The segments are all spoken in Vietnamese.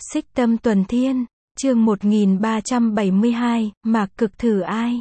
Xích Tâm Tuần Thiên, chương 1372, Mạc Cực thử ai?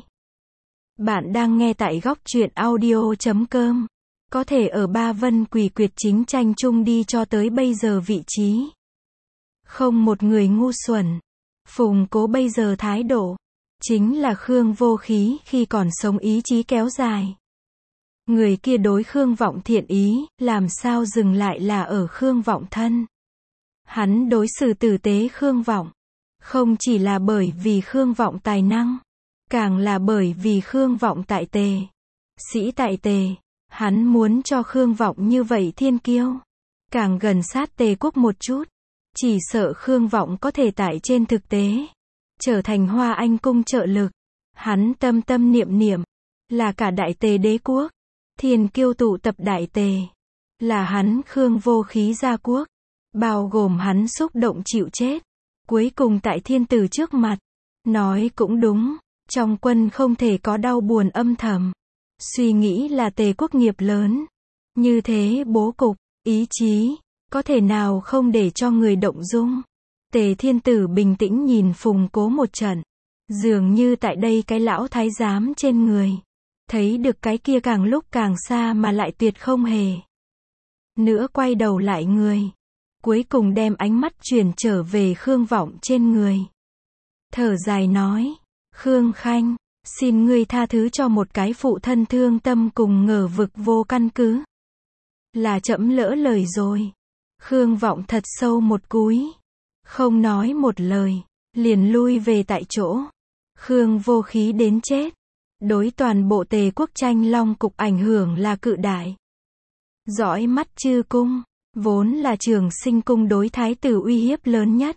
Bạn đang nghe tại góc truyện audio.com. Có thể ở Ba Vân Quỷ Quyệt chính tranh chung đi cho tới bây giờ vị trí. Không một người ngu xuẩn. Phùng Cố bây giờ thái độ, chính là Khương Vô Khí khi còn sống ý chí kéo dài. Người kia đối Khương Vọng thiện ý, làm sao dừng lại là ở Khương Vọng thân. Hắn đối xử tử tế Khương Vọng, không chỉ là bởi vì Khương Vọng tài năng, càng là bởi vì Khương Vọng tại tề. Sĩ tại tề, hắn muốn cho Khương Vọng như vậy thiên kiêu, càng gần sát tề quốc một chút, chỉ sợ Khương Vọng có thể tại trên thực tế, trở thành Hoa Anh cung trợ lực. Hắn tâm tâm niệm niệm, là cả đại tề đế quốc, thiên kiêu tụ tập đại tề, là hắn Khương Vô Khí gia quốc, bao gồm hắn xúc động chịu chết. Cuối cùng tại thiên tử trước mặt, nói cũng đúng, trong quân không thể có đau buồn âm thầm. Suy nghĩ là tề quốc nghiệp lớn, như thế bố cục, ý chí, có thể nào không để cho người động dung. Tề thiên tử bình tĩnh nhìn Phùng Cố một trận, dường như tại đây cái lão thái giám trên người, thấy được cái kia càng lúc càng xa mà lại tuyệt không hề nữa quay đầu lại người. Cuối cùng đem ánh mắt chuyển trở về Khương Vọng trên người. Thở dài nói, Khương Khanh, xin ngươi tha thứ cho một cái phụ thân thương tâm cùng ngờ vực vô căn cứ. Là trẫm lỡ lời rồi. Khương Vọng thật sâu một cúi, không nói một lời, liền lui về tại chỗ. Khương Vô Khí đến chết, đối toàn bộ tề quốc tranh long cục ảnh hưởng là cự đại. Dõi mắt chư cung, vốn là Trường Sinh cung đối thái tử uy hiếp lớn nhất.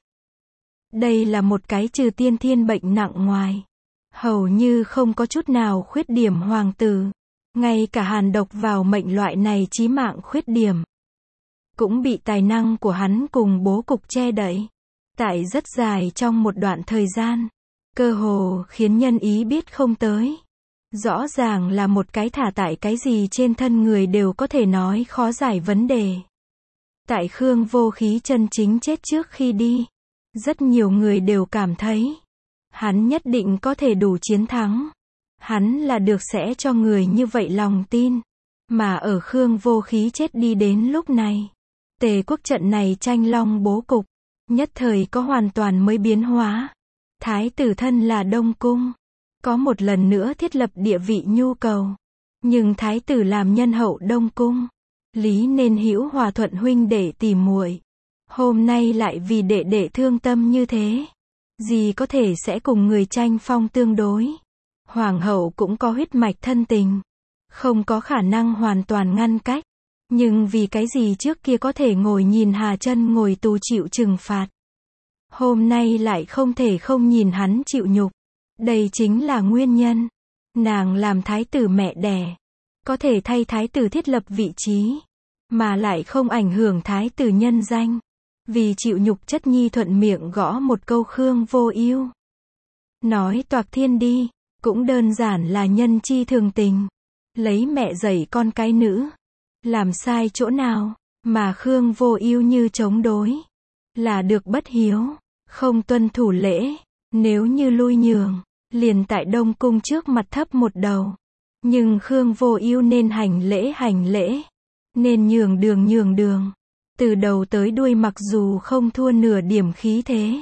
Đây là một cái trừ tiên thiên bệnh nặng ngoài, hầu như không có chút nào khuyết điểm hoàng tử. Ngay cả hàn độc vào mệnh loại này chí mạng khuyết điểm, cũng bị tài năng của hắn cùng bố cục che đậy. Tại rất dài trong một đoạn thời gian, cơ hồ khiến nhân ý biết không tới. Rõ ràng là một cái thả tại cái gì trên thân người đều có thể nói khó giải vấn đề. Tại Khương Vô Khí chân chính chết trước khi đi, rất nhiều người đều cảm thấy, hắn nhất định có thể đủ chiến thắng. Hắn là được sẽ cho người như vậy lòng tin. Mà ở Khương Vô Khí chết đi đến lúc này, tề quốc trận này tranh long bố cục, nhất thời có hoàn toàn mới biến hóa. Thái tử thân là Đông Cung, có một lần nữa thiết lập địa vị nhu cầu. Nhưng thái tử làm nhân hậu Đông Cung, lý nên hữu hòa thuận huynh đệ tỉ muội. Hôm nay lại vì đệ đệ thương tâm như thế, gì có thể sẽ cùng người tranh phong tương đối. Hoàng hậu cũng có huyết mạch thân tình, không có khả năng hoàn toàn ngăn cách. Nhưng vì cái gì trước kia có thể ngồi nhìn Hà Chân ngồi tù chịu trừng phạt, hôm nay lại không thể không nhìn hắn chịu nhục. Đây chính là nguyên nhân. Nàng làm thái tử mẹ đẻ, có thể thay thái tử thiết lập vị trí, mà lại không ảnh hưởng thái tử nhân danh. Vì chịu nhục chất nhi thuận miệng gõ một câu Khương Vô Ưu. Nói toạc thiên đi, cũng đơn giản là nhân chi thường tình. Lấy mẹ dạy con cái nữ, làm sai chỗ nào, mà Khương Vô Ưu như chống đối, là được bất hiếu, không tuân thủ lễ. Nếu như lui nhường, liền tại Đông Cung trước mặt thấp một đầu. Nhưng Khương Vô Ưu nên hành lễ, nên nhường đường. Từ đầu tới đuôi mặc dù không thua nửa điểm khí thế,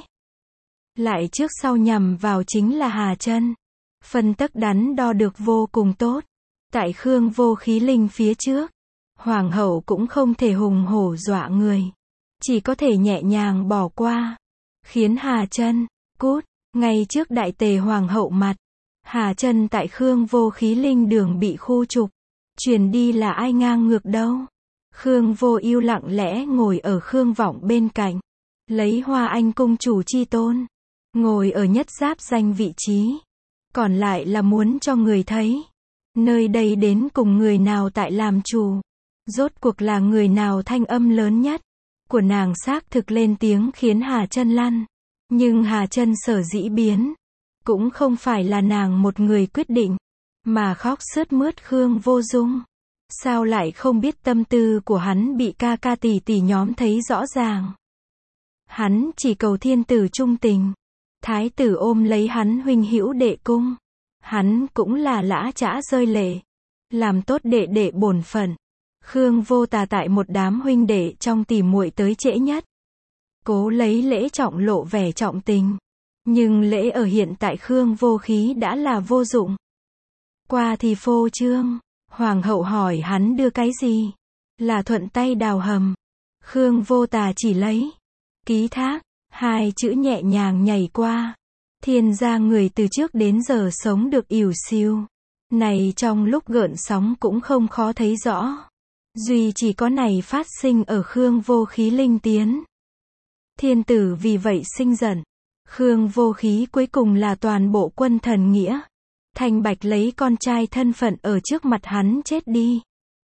lại trước sau nhằm vào chính là Hà Chân. Phân tấc đắn đo được vô cùng tốt. Tại Khương Vô Khí linh phía trước, hoàng hậu cũng không thể hùng hổ dọa người, chỉ có thể nhẹ nhàng bỏ qua, khiến Hà Chân cút. Ngay trước đại tề hoàng hậu mặt, Hà Chân tại Khương Vô Khí linh đường bị khu trục, truyền đi là ai ngang ngược đâu. Khương Vô Ưu lặng lẽ ngồi ở Khương Vọng bên cạnh, lấy Hoa Anh cung chủ chi tôn, ngồi ở nhất giáp danh vị trí. Còn lại là muốn cho người thấy, nơi đây đến cùng người nào tại làm chủ, rốt cuộc là người nào thanh âm lớn nhất. Của nàng xác thực lên tiếng khiến Hà Chân lăn. Nhưng Hà Chân sở dĩ biến, cũng không phải là nàng một người quyết định, mà khóc sướt mướt Khương Vô Dung. Sao lại không biết tâm tư của hắn bị ca ca tỷ tỷ nhóm thấy rõ ràng. Hắn chỉ cầu thiên tử trung tình. Thái tử ôm lấy hắn huynh hữu đệ cung. Hắn cũng là lã chã rơi lệ. Làm tốt đệ đệ bổn phận. Khương Vô Tà tại một đám huynh đệ trong tỉ muội tới trễ nhất. Cố lấy lễ trọng lộ vẻ trọng tình. Nhưng lễ ở hiện tại Khương Vô Khí đã là vô dụng. Qua thì phô trương. Hoàng hậu hỏi hắn đưa cái gì? Là thuận tay đào hầm. Khương Vô Tà chỉ lấy ký thác, hai chữ nhẹ nhàng nhảy qua. Thiên gia người từ trước đến giờ sống được ỉu xiu. Này trong lúc gợn sóng cũng không khó thấy rõ. Duy chỉ có này phát sinh ở Khương Vô Khí linh tiến. Thiên tử vì vậy sinh giận. Khương Vô Khí cuối cùng là toàn bộ quân thần nghĩa. Thành bạch lấy con trai thân phận ở trước mặt hắn chết đi.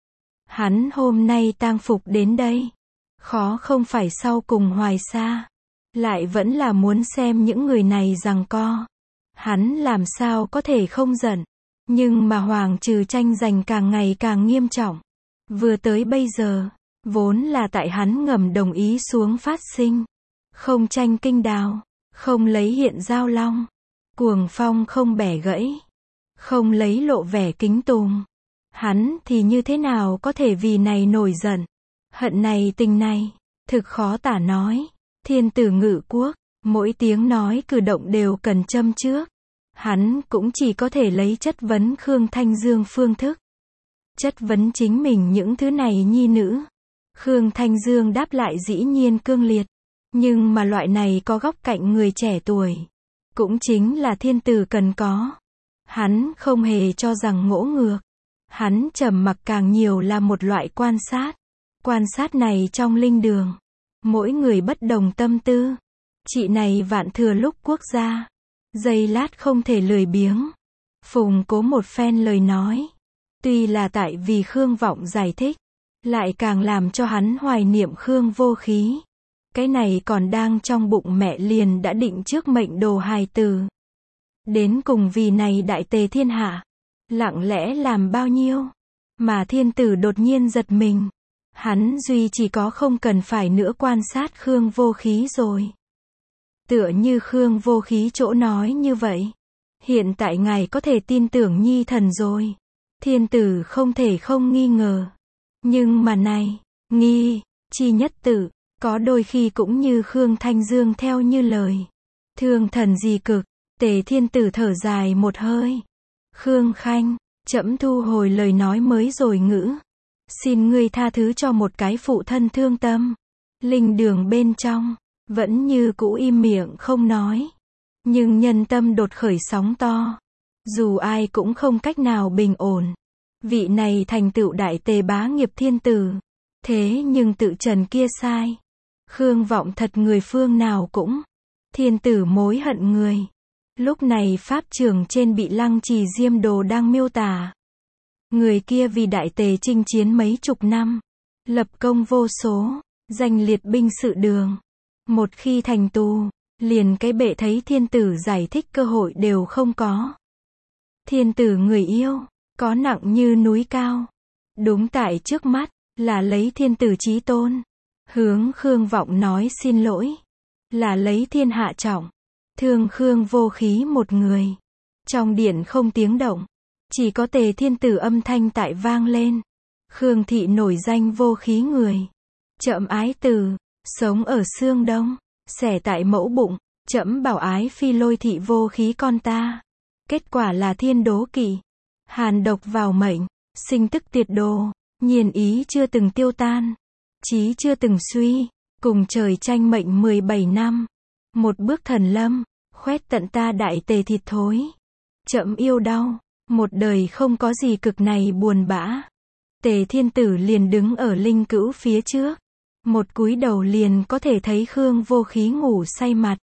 Hắn hôm nay tang phục đến đây. Khó không phải sau cùng hoài xa. Lại vẫn là muốn xem những người này giằng co. Hắn làm sao có thể không giận. Nhưng mà hoàng trừ tranh giành càng ngày càng nghiêm trọng. Vừa tới bây giờ, vốn là tại hắn ngầm đồng ý xuống phát sinh. Không tranh kinh đào, không lấy hiện giao long. Cuồng phong không bẻ gãy. Không lấy lộ vẻ kính tùng. Hắn thì như thế nào có thể vì này nổi giận. Hận này tình này, thực khó tả nói. Thiên tử ngự quốc, mỗi tiếng nói cử động đều cần châm trước. Hắn cũng chỉ có thể lấy chất vấn Khương Thanh Dương phương thức. Chất vấn chính mình những thứ này nhi nữ. Khương Thanh Dương đáp lại dĩ nhiên cương liệt. Nhưng mà loại này có góc cạnh người trẻ tuổi. Cũng chính là thiên tử cần có. Hắn không hề cho rằng ngỗ ngược. Hắn trầm mặc càng nhiều là một loại quan sát. Quan sát này trong linh đường. Mỗi người bất đồng tâm tư. Chị này vạn thừa lúc quốc gia. Giây lát không thể lười biếng. Phùng cố một phen lời nói. Tuy là tại vì Khương Vọng giải thích. Lại càng làm cho hắn hoài niệm Khương Vô Khí. Cái này còn đang trong bụng mẹ liền đã định trước mệnh đồ hài tử. Đến cùng vì này đại tề thiên hạ. Lặng lẽ làm bao nhiêu. Mà thiên tử đột nhiên giật mình. Hắn duy chỉ có không cần phải nữa quan sát Khương Vô Khí rồi. Tựa như Khương Vô Khí chỗ nói như vậy. Hiện tại ngài có thể tin tưởng nhi thần rồi. Thiên tử không thể không nghi ngờ. Nhưng mà này, nghi, chi nhất tử, có đôi khi cũng như Khương Thanh Dương theo như lời. Thương thần gì cực, Tề thiên tử thở dài một hơi. Khương Khanh, trẫm thu hồi lời nói mới rồi ngữ. Xin ngươi tha thứ cho một cái phụ thân thương tâm. Linh đường bên trong, vẫn như cũ im miệng không nói. Nhưng nhân tâm đột khởi sóng to. Dù ai cũng không cách nào bình ổn. Vị này thành tựu đại tề bá nghiệp thiên tử. Thế nhưng tự trần kia sai. Khương Vọng thật người phương nào cũng. Thiên tử mối hận người. Lúc này pháp trường trên bị Lăng Trì Diêm Đồ đang miêu tả. Người kia vì đại tề chinh chiến mấy chục năm. Lập công vô số. Danh liệt binh sự đường. Một khi thành tù. Liền cái bệ thấy thiên tử giải thích cơ hội đều không có. Thiên tử người yêu. Có nặng như núi cao. Đúng tại trước mắt. Là lấy thiên tử chí tôn. Hướng Khương Vọng nói xin lỗi. Là lấy thiên hạ trọng. Thương Khương Vô Khí một người. Trong điện không tiếng động. Chỉ có Tề thiên tử âm thanh tại vang lên. Khương thị nổi danh vô khí người. Trẫm ái tử. Sống ở xương đông. Xẻ tại mẫu bụng. Trẫm bảo ái phi Lôi thị vô khí con ta. Kết quả là thiên đố kỵ. Hàn độc vào mệnh. Sinh tức tiệt đồ. Nhiên ý chưa từng tiêu tan. Chí chưa từng suy. Cùng trời tranh mệnh 17 năm. Một bước thần lâm. Khoét tận ta đại tề thịt thối. Trẫm yêu đau. Một đời không có gì cực này buồn bã. Tề thiên tử liền đứng ở linh cữu phía trước. Một cúi đầu liền có thể thấy Khương Vô Khí ngủ say mặt.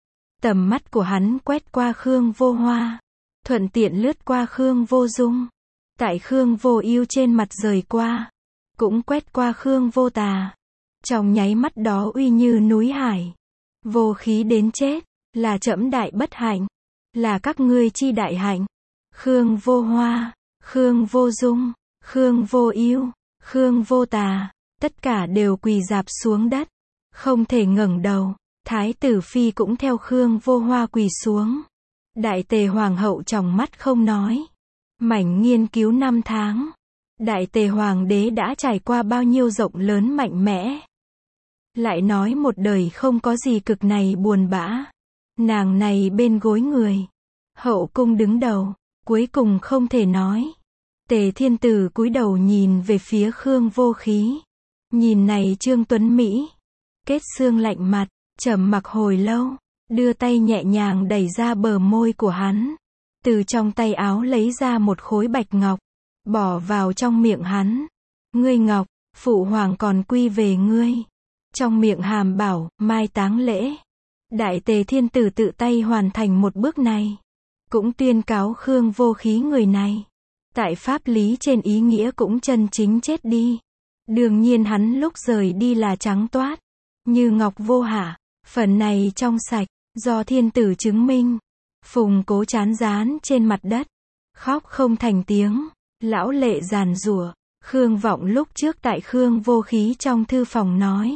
Tầm mắt của hắn quét qua Khương Vô Hoa. Thuận tiện lướt qua Khương Vô Dung. Tại Khương Vô Yêu trên mặt rời qua. Cũng quét qua Khương Vô Tà. Trong nháy mắt đó uy như núi hải. Vô khí đến chết. Là trẫm đại bất hạnh. Là các ngươi chi đại hạnh. Khương Vô Hoa. Khương Vô Dung. Khương Vô Yêu. Khương Vô Tà. Tất cả đều quỳ rạp xuống đất. không thể ngẩng đầu. Thái tử phi cũng theo Khương Vô Hoa quỳ xuống. Đại tề hoàng hậu tròng mắt không nói. Mảnh nghiên cứu 5 tháng. Đại tề hoàng đế đã trải qua bao nhiêu rộng lớn mạnh mẽ. Lại nói một đời không có gì cực này buồn bã. Nàng này bên gối người. Hậu cung đứng đầu, cuối cùng không thể nói. Tề Thiên Tử cúi đầu nhìn về phía Khương Vô Khí. Nhìn này Trương Tuấn Mỹ. Kết xương lạnh mặt, trầm mặc hồi lâu. Đưa tay nhẹ nhàng đẩy ra bờ môi của hắn. Từ trong tay áo lấy ra một khối bạch ngọc. Bỏ vào trong miệng hắn. Ngươi ngọc, phụ hoàng còn quy về ngươi. Trong miệng hàm bảo, mai táng lễ. Đại Tề Thiên Tử tự tay hoàn thành một bước này. Cũng tuyên cáo Khương Vô Khí người này. Tại pháp lý trên ý nghĩa cũng chân chính chết đi. Đương nhiên hắn lúc rời đi là trắng toát. Như ngọc vô hạ. Phần này trong sạch, do thiên tử chứng minh. Phùng Cố chán dán trên mặt đất. Khóc không thành tiếng. Lão lệ giàn giụa. Khương Vọng lúc trước tại Khương Vô Khí trong thư phòng nói.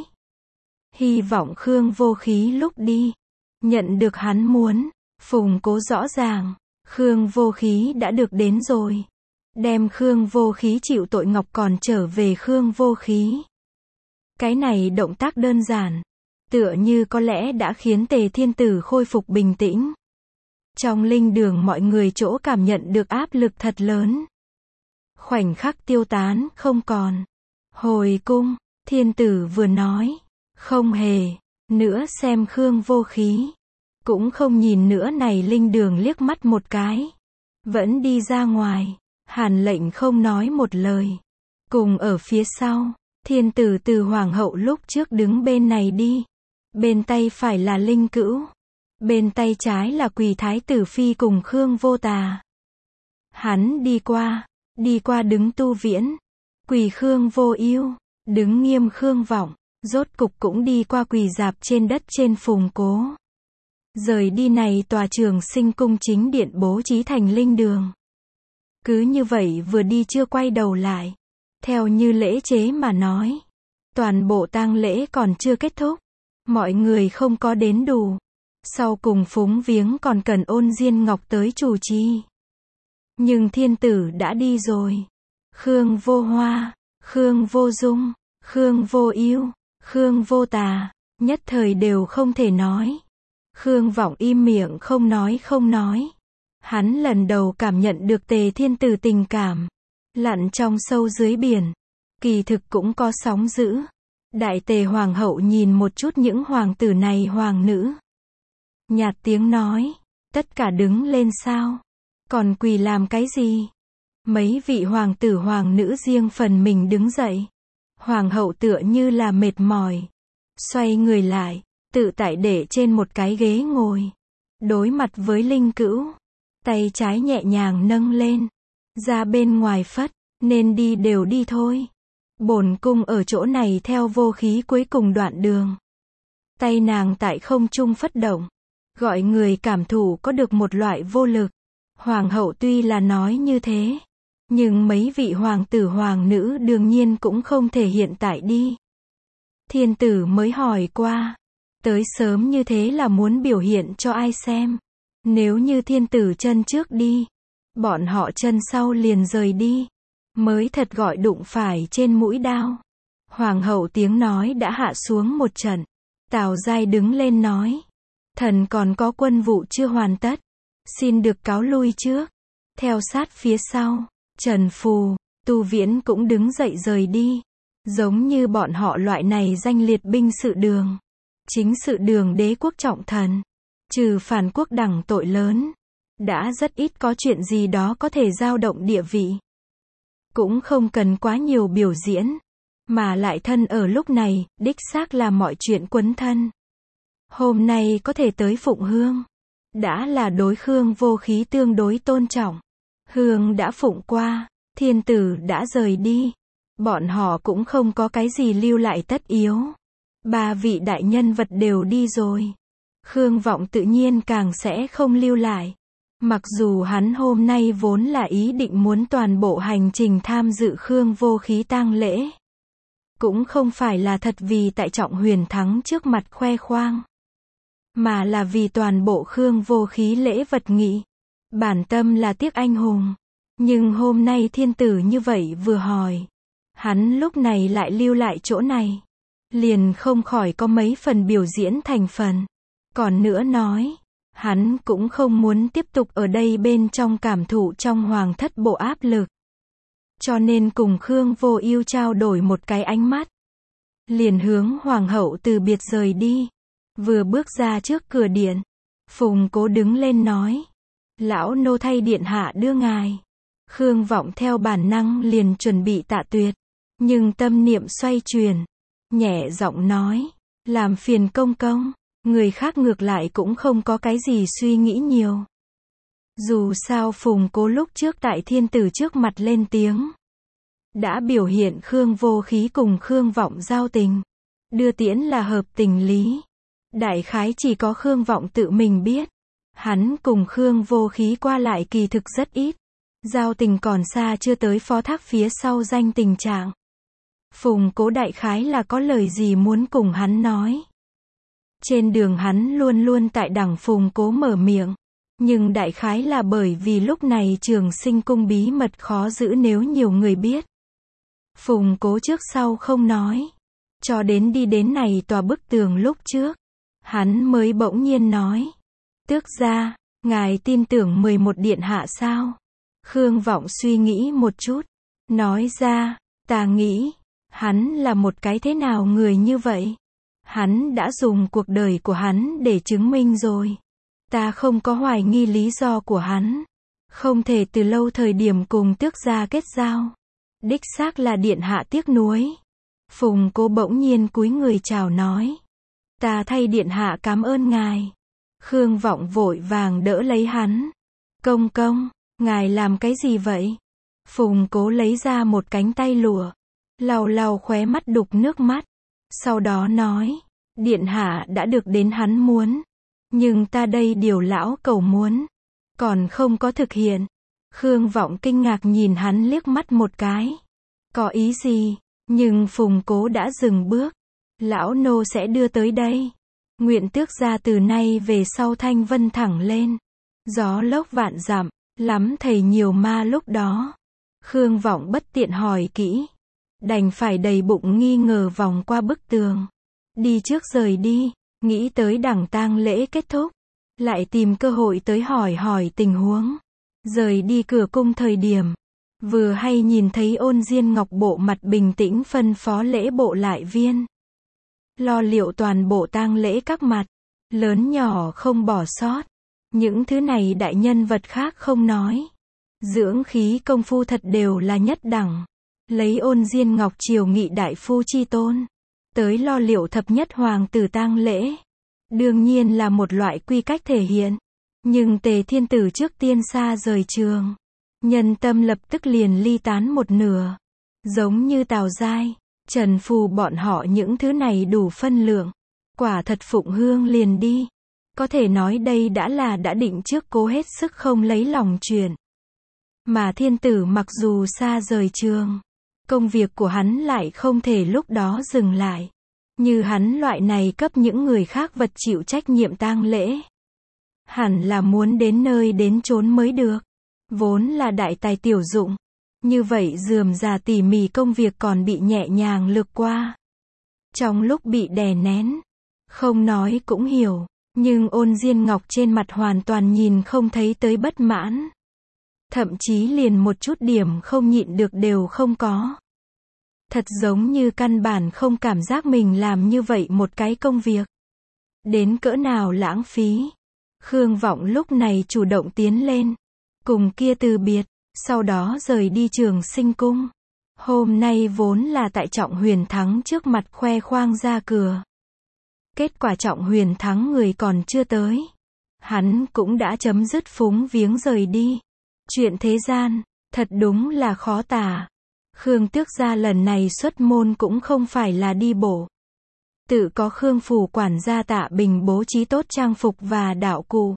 Hy vọng Khương Vô Khí lúc đi. Nhận được hắn muốn. Phùng Cố rõ ràng. Khương Vô Khí đã được đến rồi. Đem Khương Vô Khí chịu tội ngọc còn trở về Khương Vô Khí. Cái này động tác đơn giản. Tựa như có lẽ đã khiến Tề Thiên Tử khôi phục bình tĩnh. Trong linh đường mọi người chỗ cảm nhận được áp lực thật lớn. Khoảnh khắc tiêu tán không còn. Hồi cung, Thiên Tử vừa nói. Không hề. Nữa xem Khương Vô Khí. Cũng không nhìn nữa này linh đường liếc mắt một cái. Vẫn đi ra ngoài. Hàn Lệnh không nói một lời. Cùng ở phía sau. Thiên Tử từ hoàng hậu lúc trước đứng bên này đi. Bên tay phải là Linh Cữu. Bên tay trái là quỳ Thái tử phi cùng Khương Vô Tà. Hắn đi qua đứng Tu Viễn. Quỳ Khương Vô Ưu. Đứng nghiêm Khương Vọng. Rốt cục cũng đi qua quỳ dạp trên đất trên Phùng Cố. Rời đi này tòa Trường Sinh cung chính điện bố trí thành linh đường. Cứ như vậy vừa đi chưa quay đầu lại. Theo như lễ chế mà nói. Toàn bộ tang lễ còn chưa kết thúc. Mọi người không có đến đủ. Sau cùng phúng viếng còn cần Ôn Diên Ngọc tới chủ trì. Nhưng Thiên Tử đã đi rồi. Khương Vô Hoa, Khương Vô Dung, Khương Vô Ưu, Khương Vô Tà, nhất thời đều không thể nói. Khương Vọng im miệng không nói. Hắn lần đầu cảm nhận được Tề Thiên Tử tình cảm. Lặn trong sâu dưới biển. Kỳ thực cũng có sóng dữ. Đại Tề Hoàng hậu nhìn một chút những hoàng tử này hoàng nữ. Nhạt tiếng nói. Tất cả đứng lên sao? Còn quỳ làm cái gì? Mấy vị hoàng tử hoàng nữ riêng phần mình đứng dậy. Hoàng hậu tựa như là mệt mỏi. Xoay người lại. Tự tại để trên một cái ghế ngồi. Đối mặt với Linh Cữu. Tay trái nhẹ nhàng nâng lên. Ra bên ngoài phất. Nên đi đều đi thôi. Bổn cung ở chỗ này theo Vô Khí cuối cùng đoạn đường. Tay nàng tại không trung phất động. Gọi người cảm thụ có được một loại vô lực. Hoàng hậu tuy là nói như thế. Nhưng mấy vị hoàng tử hoàng nữ đương nhiên cũng không thể hiện tại đi. Thiên Tử mới hỏi qua. Tới sớm như thế là muốn biểu hiện cho ai xem. Nếu như Thiên Tử chân trước đi. Bọn họ chân sau liền rời đi. Mới thật gọi đụng phải trên mũi đao. Hoàng hậu tiếng nói đã hạ xuống một trận. Tào Giai đứng lên nói. Thần còn có quân vụ chưa hoàn tất. Xin được cáo lui trước. Theo sát phía sau. Trần Phù, Tu Viễn cũng đứng dậy rời đi. Giống như bọn họ loại này danh liệt binh sự đường. Chính sự đường đế quốc trọng thần. Trừ phản quốc đẳng tội lớn. Đã rất ít có chuyện gì đó có thể dao động địa vị. Cũng không cần quá nhiều biểu diễn. Mà lại thân ở lúc này, đích xác là mọi chuyện quấn thân. Hôm nay có thể tới phụng hương. Đã là đối Khương Vô Khí tương đối tôn trọng. Hương đã phụng qua. Thiên Tử đã rời đi. Bọn họ cũng không có cái gì lưu lại tất yếu. Ba vị đại nhân vật đều đi rồi. Khương Vọng tự nhiên càng sẽ không lưu lại. Mặc dù hắn hôm nay vốn là ý định muốn toàn bộ hành trình tham dự Khương Vô Khí tang lễ. Cũng không phải là thật vì tại Trọng Huyền Thắng trước mặt khoe khoang, mà là vì toàn bộ Khương Vô Khí lễ vật nghị. Bản tâm là tiếc anh hùng. Nhưng hôm nay thiên tử như vậy vừa hỏi, hắn lúc này lại lưu lại chỗ này. Liền không khỏi có mấy phần biểu diễn thành phần. Còn nữa nói, hắn cũng không muốn tiếp tục ở đây bên trong cảm thụ trong hoàng thất bộ áp lực. Cho nên cùng Khương Vô Ưu trao đổi một cái ánh mắt. Liền hướng hoàng hậu từ biệt rời đi. Vừa bước ra trước cửa điện, Phùng Cố đứng lên nói, lão nô thay điện hạ đưa ngài. Khương Vọng theo bản năng liền chuẩn bị tạ tuyệt, nhưng tâm niệm xoay chuyển, nhẹ giọng nói, làm phiền công công. Người khác ngược lại cũng không có cái gì suy nghĩ nhiều. Dù sao Phùng Cố lúc trước tại thiên tử trước mặt lên tiếng, đã biểu hiện Khương Vô Khí cùng Khương Vọng giao tình. Đưa tiễn là hợp tình lý. Đại khái chỉ có Khương Vọng tự mình biết. Hắn cùng Khương Vô Khí qua lại kỳ thực rất ít. Giao tình còn xa chưa tới phó thác phía sau danh tình trạng. Phùng Cố đại khái là có lời gì muốn cùng hắn nói. Trên đường hắn luôn luôn tại đằng Phùng Cố mở miệng. Nhưng đại khái là bởi vì lúc này Trường Sinh cung bí mật khó giữ nếu nhiều người biết. Phùng Cố trước sau không nói. Cho đến đi đến này tòa bức tường lúc trước, hắn mới bỗng nhiên nói, tước gia, ngài tin tưởng 11 điện hạ sao? Khương Vọng suy nghĩ một chút, nói ra, ta nghĩ, hắn là một cái thế nào người như vậy? Hắn đã dùng cuộc đời của hắn để chứng minh rồi. Ta không có hoài nghi lý do của hắn. Không thể từ lâu thời điểm cùng tước gia kết giao. Đích xác là điện hạ tiếc nuối. Phùng Cố bỗng nhiên cúi người chào nói, ta thay điện hạ cảm ơn ngài. Khương Vọng vội vàng đỡ lấy hắn. Công công, ngài làm cái gì vậy? Phùng Cố lấy ra một cánh tay lụa, lau lau khóe mắt đục nước mắt. Sau đó nói, điện hạ đã được đến hắn muốn. Nhưng ta đây điều lão cầu muốn, còn không có thực hiện. Khương Vọng kinh ngạc nhìn hắn liếc mắt một cái. Có ý gì? Nhưng Phùng Cố đã dừng bước. Lão nô sẽ đưa tới đây. Nguyện tước gia từ nay về sau thanh vân thẳng lên. Gió lốc vạn dặm, lắm thầy nhiều ma lúc đó. Khương Vọng bất tiện hỏi kỹ. Đành phải đầy bụng nghi ngờ vòng qua bức tường. Đi trước rời đi, nghĩ tới đẳng tang lễ kết thúc. Lại tìm cơ hội tới hỏi tình huống. Rời đi cửa cung thời điểm. Vừa hay nhìn thấy Ôn Diên Ngọc bộ mặt bình tĩnh phân phó lễ bộ lại viên. Lo liệu toàn bộ tang lễ các mặt. Lớn nhỏ không bỏ sót. Những thứ này đại nhân vật khác không nói. Dưỡng khí công phu thật đều là nhất đẳng. Lấy Ôn Diên Ngọc triều nghị đại phu chi tôn. Tới lo liệu thập nhất hoàng tử tang lễ. Đương nhiên là một loại quy cách thể hiện. Nhưng Tề Thiên Tử trước tiên xa rời trường. Nhân tâm lập tức liền ly tán một nửa. Giống như Tào Giai, Trần Phù bọn họ những thứ này đủ phân lượng. Quả thật phụng hương liền đi. Có thể nói đây đã định trước cố hết sức không lấy lòng chuyện. Mà Thiên Tử mặc dù xa rời trường, công việc của hắn lại không thể lúc đó dừng lại. Như hắn loại này cấp những người khác vật chịu trách nhiệm tang lễ. Hẳn là muốn đến nơi đến chốn mới được. Vốn là đại tài tiểu dụng. Như vậy rườm rà tỉ mỉ công việc còn bị nhẹ nhàng lược qua. Trong lúc bị đè nén, không nói cũng hiểu. Nhưng Ôn Diên Ngọc trên mặt hoàn toàn nhìn không thấy tới bất mãn. Thậm chí liền một chút điểm không nhịn được đều không có. Thật giống như căn bản không cảm giác mình làm như vậy một cái công việc. Đến cỡ nào lãng phí. Khương Vọng lúc này chủ động tiến lên. Cùng kia từ biệt. Sau đó rời đi Trường Sinh cung. Hôm nay vốn là tại Trọng Huyền Thắng trước mặt khoe khoang ra cửa. Kết quả Trọng Huyền Thắng người còn chưa tới. Hắn cũng đã chấm dứt phúng viếng rời đi. Chuyện thế gian, thật đúng là khó tả. Khương tước gia lần này xuất môn cũng không phải là đi bộ. Tự có Khương phủ quản gia Tạ Bình bố trí tốt trang phục và đạo cụ.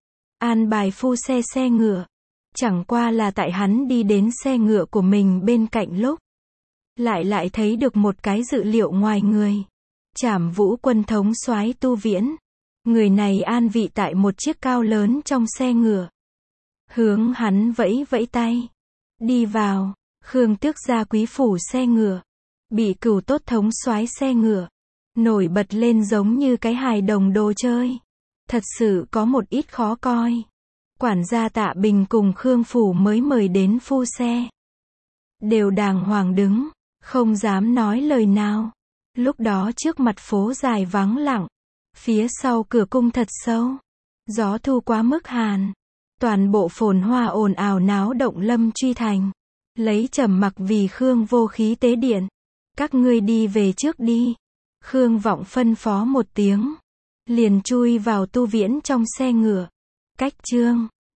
An bài phu xe ngựa. Chẳng qua là tại hắn đi đến xe ngựa của mình bên cạnh lúc. lại thấy được một cái dự liệu ngoài người. Trảm Vũ Quân thống soái Tu Viễn. Người này an vị tại một chiếc cao lớn trong xe ngựa. Hướng hắn vẫy vẫy tay. Đi vào. Khương Tước ra quý phủ xe ngựa. Bị Cửu Tốt thống soái xe ngựa. Nổi bật lên giống như cái hài đồng đồ chơi. Thật sự có một ít khó coi. Quản gia Tạ Bình cùng Khương Phủ mới mời đến phu xe. Đều đàng hoàng đứng. Không dám nói lời nào. Lúc đó trước mặt phố dài vắng lặng. Phía sau cửa cung thật sâu. Gió thu quá mức hàn. Toàn bộ phồn hoa ồn ào náo động Lâm Truy Thành. Lấy trầm mặc vì Khương Vô Khí tế điện. Các ngươi đi về trước đi. Khương Vọng phân phó một tiếng. Liền chui vào Tu Viễn trong xe ngựa. Cách chương